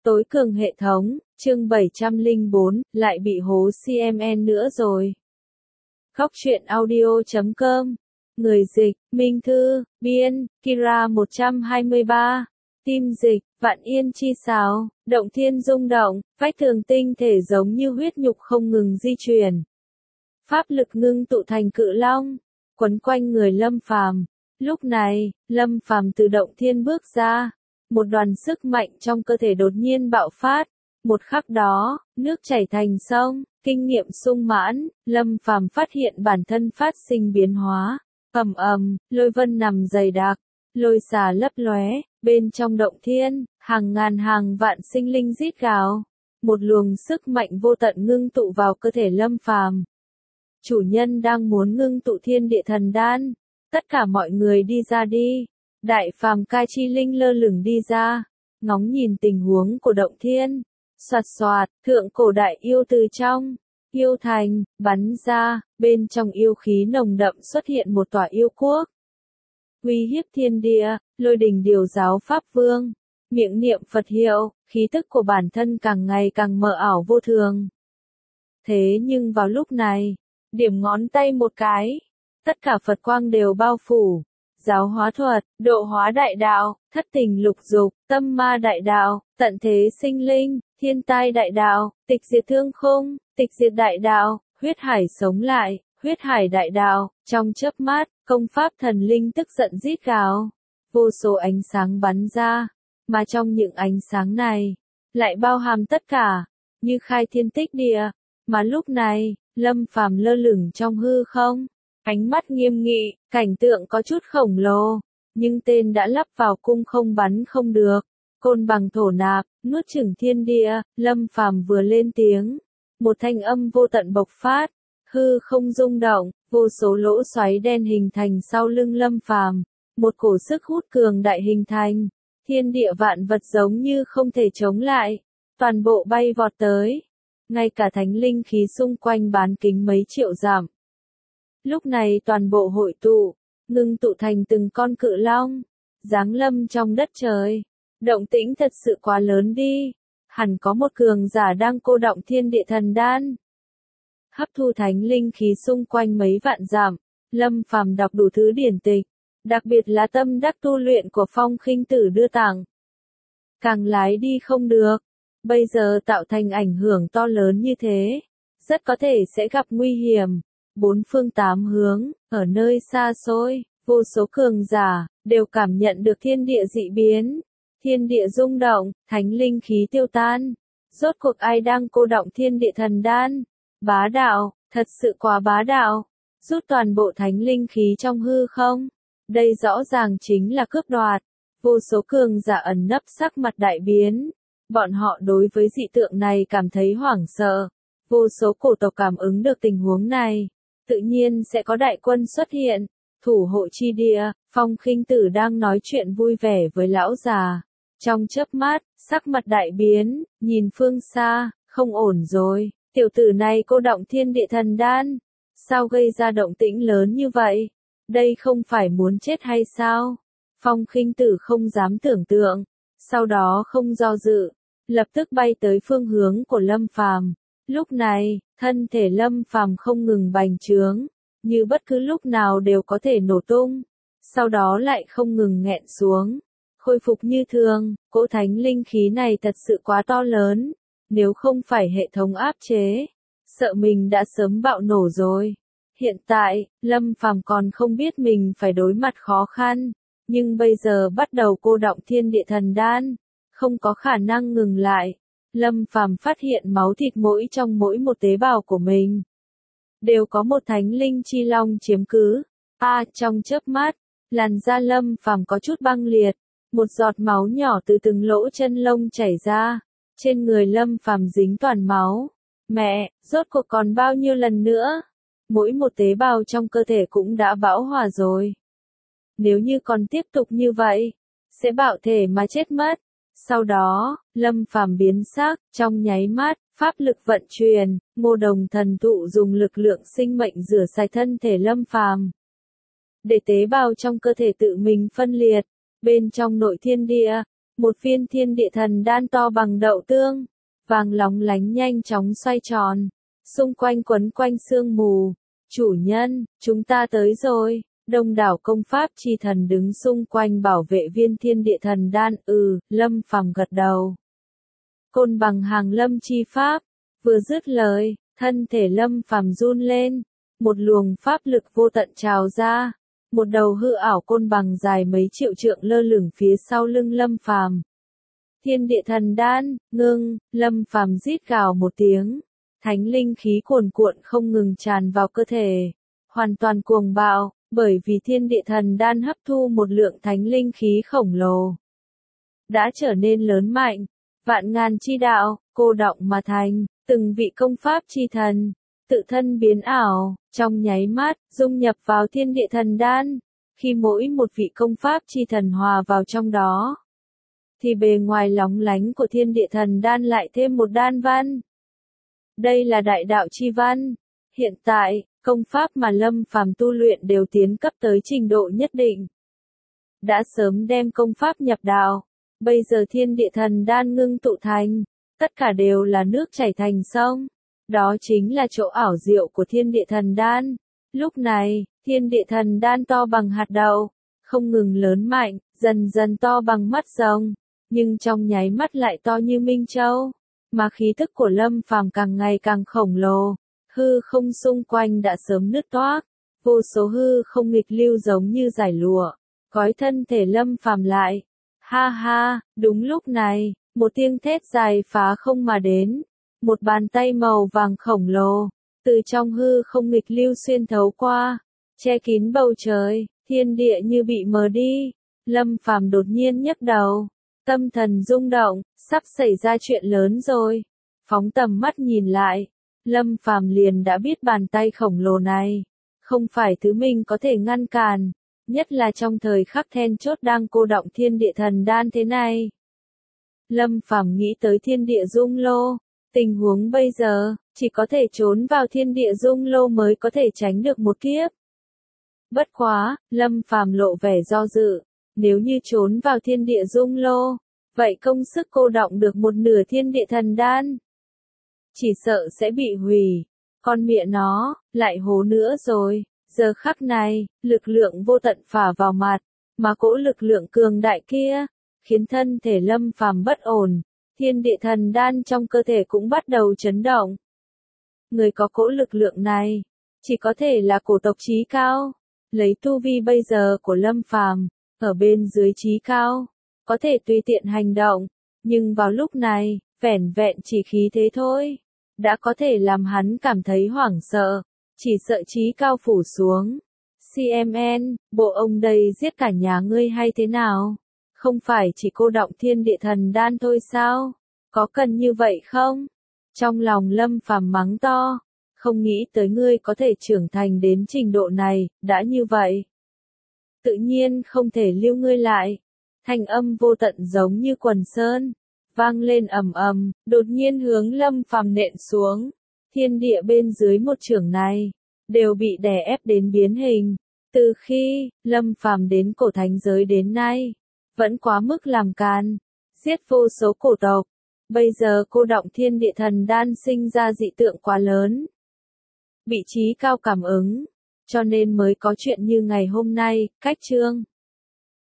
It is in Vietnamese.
Tối cường hệ thống, chương 704, lại bị hố CMN nữa rồi. Góc truyện audio.com. Người dịch, Minh Thư, biên, Kira 123. Tim dịch, Vạn Yên chi sáo, động thiên rung động, vách tường tinh thể giống như huyết nhục không ngừng di chuyển. Pháp lực ngưng tụ thành cự long, quấn quanh người Lâm Phàm. Lúc này, Lâm Phàm từ động thiên bước ra. Một đoàn sức mạnh trong cơ thể đột nhiên bạo phát. Một khắc đó, nước chảy thành sông, kinh nghiệm sung mãn, Lâm Phàm phát hiện bản thân phát sinh biến hóa. Ầm ầm, lôi vân nằm dày đặc, lôi xà lấp lóe, bên trong động thiên, hàng ngàn hàng vạn sinh linh rít gào. Một luồng sức mạnh vô tận ngưng tụ vào cơ thể Lâm Phàm. Chủ nhân đang muốn ngưng tụ thiên địa thần đan. Tất cả mọi người đi ra đi. Đại phàm cai chi linh lơ lửng đi ra, ngóng nhìn tình huống của động thiên. Soạt soạt, thượng cổ đại yêu từ trong yêu thành bắn ra, bên trong yêu khí nồng đậm xuất hiện một tòa yêu quốc. Uy hiếp thiên địa, Lôi Đình Điều Giáo Pháp Vương, miệng niệm Phật hiệu, khí tức của bản thân càng ngày càng mờ ảo vô thường. Thế nhưng vào lúc này, điểm ngón tay một cái, tất cả Phật quang đều bao phủ. Giáo hóa thuật, độ hóa đại đạo, thất tình lục dục, tâm ma đại đạo, tận thế sinh linh, thiên tai đại đạo, tịch diệt thương khung, tịch diệt đại đạo, huyết hải sống lại, huyết hải đại đạo. Trong chớp mắt, công pháp thần linh tức giận rít gào. Vô số ánh sáng bắn ra, mà trong những ánh sáng này, lại bao hàm tất cả, như khai thiên tích địa. Mà lúc này, Lâm Phàm lơ lửng trong hư không. Ánh mắt nghiêm nghị, cảnh tượng có chút khổng lồ, nhưng tên đã lắp vào cung không bắn không được. Côn bằng thổ nạp, nuốt chửng thiên địa, Lâm Phàm vừa lên tiếng, một thanh âm vô tận bộc phát, hư không rung động, vô số lỗ xoáy đen hình thành sau lưng Lâm Phàm, một cổ sức hút cường đại hình thành, thiên địa vạn vật giống như không thể chống lại, toàn bộ bay vọt tới, ngay cả thánh linh khí xung quanh bán kính mấy triệu dặm. Lúc này toàn bộ hội tụ, ngưng tụ thành từng con cự long, giáng lâm trong đất trời. Động tĩnh thật sự quá lớn đi, hẳn có một cường giả đang cô đọng thiên địa thần đan. Hấp thu thánh linh khí xung quanh mấy vạn dặm, Lâm Phàm đọc đủ thứ điển tịch, đặc biệt là tâm đắc tu luyện của Phong Khinh Tử đưa tặng. Càng lái đi không được, bây giờ tạo thành ảnh hưởng to lớn như thế, rất có thể sẽ gặp nguy hiểm. Bốn phương tám hướng, ở nơi xa xôi, vô số cường giả, đều cảm nhận được thiên địa dị biến. Thiên địa rung động, thánh linh khí tiêu tan. Rốt cuộc ai đang cô đọng thiên địa thần đan? Bá đạo, thật sự quá bá đạo. Rút toàn bộ thánh linh khí trong hư không. Đây rõ ràng chính là cướp đoạt. Vô số cường giả ẩn nấp sắc mặt đại biến. Bọn họ đối với dị tượng này cảm thấy hoảng sợ. Vô số cổ tộc cảm ứng được tình huống này. Tự nhiên sẽ có đại quân xuất hiện, thủ hộ chi địa. Phong Khinh Tử đang nói chuyện vui vẻ với lão già. Trong chớp mắt, sắc mặt đại biến, nhìn phương xa, không ổn rồi, tiểu tử này cô đọng thiên địa thần đan. Sao gây ra động tĩnh lớn như vậy? Đây không phải muốn chết hay sao? Phong Khinh Tử không dám tưởng tượng, sau đó không do dự, lập tức bay tới phương hướng của Lâm Phàm. Lúc này, thân thể Lâm Phàm không ngừng bành trướng, như bất cứ lúc nào đều có thể nổ tung, sau đó lại không ngừng nghẹn xuống, khôi phục như thường. Cỗ thánh linh khí này thật sự quá to lớn, nếu không phải hệ thống áp chế, sợ mình đã sớm bạo nổ rồi. Hiện tại, Lâm Phàm còn không biết mình phải đối mặt khó khăn, nhưng bây giờ bắt đầu cô đọng thiên địa thần đan, không có khả năng ngừng lại. Lâm Phàm phát hiện máu thịt trong mỗi một tế bào của mình đều có một thánh linh chi long chiếm cứ. Trong chớp mắt, làn da Lâm Phàm có chút băng liệt, một giọt máu nhỏ từ từng lỗ chân lông chảy ra, trên người Lâm Phàm dính toàn máu. Mẹ, rốt cuộc còn bao nhiêu lần nữa? Mỗi một tế bào trong cơ thể cũng đã bão hòa rồi. Nếu như còn tiếp tục như vậy, sẽ bạo thể mà chết mất. Sau đó, Lâm Phàm biến sắc, trong nháy mắt, pháp lực vận chuyển, Ngô Đồng thần thụ dùng lực lượng sinh mệnh rửa sạch thân thể Lâm Phàm, để tế bào trong cơ thể tự mình phân liệt. Bên trong nội thiên địa, một viên thiên địa thần đan to bằng đậu tương, vàng lóng lánh nhanh chóng xoay tròn, xung quanh quấn quanh sương mù. Chủ nhân, chúng ta tới rồi. Đông đảo công pháp chi thần đứng xung quanh bảo vệ viên thiên địa thần đan. Lâm Phàm gật đầu. Côn bằng hàng lâm chi pháp. Vừa dứt lời, thân thể Lâm Phàm run lên, một luồng pháp lực vô tận trào ra, một đầu hư ảo côn bằng dài mấy triệu trượng lơ lửng phía sau lưng Lâm Phàm. Thiên địa thần đan, ngưng, Lâm Phàm rít gào một tiếng, thánh linh khí cuồn cuộn không ngừng tràn vào cơ thể, hoàn toàn cuồng bạo, bởi vì thiên địa thần đan hấp thu một lượng thánh linh khí khổng lồ, đã trở nên lớn mạnh, vạn ngàn chi đạo, cô đọng mà thành, từng vị công pháp chi thần, tự thân biến ảo, trong nháy mắt, dung nhập vào thiên địa thần đan, khi mỗi một vị công pháp chi thần hòa vào trong đó, thì bề ngoài lóng lánh của thiên địa thần đan lại thêm một đan văn. Đây là đại đạo chi văn. Hiện tại, công pháp mà Lâm Phàm tu luyện đều tiến cấp tới trình độ nhất định. Đã sớm đem công pháp nhập đạo, bây giờ thiên địa thần đan ngưng tụ thành, tất cả đều là nước chảy thành sông. Đó chính là chỗ ảo diệu của thiên địa thần đan. Lúc này, thiên địa thần đan to bằng hạt đậu, không ngừng lớn mạnh, dần dần to bằng mắt rồng, nhưng trong nháy mắt lại to như Minh Châu. Mà khí tức của Lâm Phàm càng ngày càng khổng lồ, hư không xung quanh đã sớm nứt toác, vô số hư không nghịch lưu giống như giải lụa, gói thân thể Lâm Phàm lại. Ha ha, đúng lúc này, một tiếng thét dài phá không mà đến, một bàn tay màu vàng khổng lồ, từ trong hư không nghịch lưu xuyên thấu qua, che kín bầu trời, thiên địa như bị mờ đi. Lâm Phàm đột nhiên nhấc đầu, tâm thần rung động, sắp xảy ra chuyện lớn rồi. Phóng tầm mắt nhìn lại, Lâm Phàm liền đã biết bàn tay khổng lồ này không phải thứ mình có thể ngăn cản, nhất là trong thời khắc then chốt đang cô đọng thiên địa thần đan thế này. Lâm Phàm nghĩ tới thiên địa dung lô, tình huống bây giờ, chỉ có thể trốn vào thiên địa dung lô mới có thể tránh được một kiếp. Bất quá, Lâm Phàm lộ vẻ do dự, nếu như trốn vào thiên địa dung lô, vậy công sức cô đọng được một nửa thiên địa thần đan, chỉ sợ sẽ bị hủy. Con mẹ nó, lại hố nữa rồi. Giờ khắc này, lực lượng vô tận phả vào mặt, mà cỗ lực lượng cường đại kia, khiến thân thể Lâm Phàm bất ổn, thiên địa thần đan trong cơ thể cũng bắt đầu chấn động. Người có cỗ lực lượng này, chỉ có thể là cổ tộc chí cao. Lấy tu vi bây giờ của Lâm Phàm, ở bên dưới chí cao, có thể tùy tiện hành động, nhưng vào lúc này, vẻn vẹn chỉ khí thế thôi, đã có thể làm hắn cảm thấy hoảng sợ, chỉ sợ chí cao phủ xuống. CMN, bộ ông đây giết cả nhà ngươi hay thế nào? Không phải chỉ cô đọng thiên địa thần đan thôi sao? Có cần như vậy không? Trong lòng Lâm Phàm mắng to, không nghĩ tới ngươi có thể trưởng thành đến trình độ này, đã như vậy, tự nhiên không thể lưu ngươi lại. Thanh âm vô tận giống như quần sơn, vang lên ầm ầm, đột nhiên hướng Lâm Phàm nện xuống. Thiên địa bên dưới một chưởng này, đều bị đè ép đến biến hình. Từ khi, Lâm Phàm đến cổ thánh giới đến nay, vẫn quá mức làm càn, giết vô số cổ tộc. Bây giờ cô đọng thiên địa thần đan sinh ra dị tượng quá lớn, bị chí cao cảm ứng, cho nên mới có chuyện như ngày hôm nay. Cách chương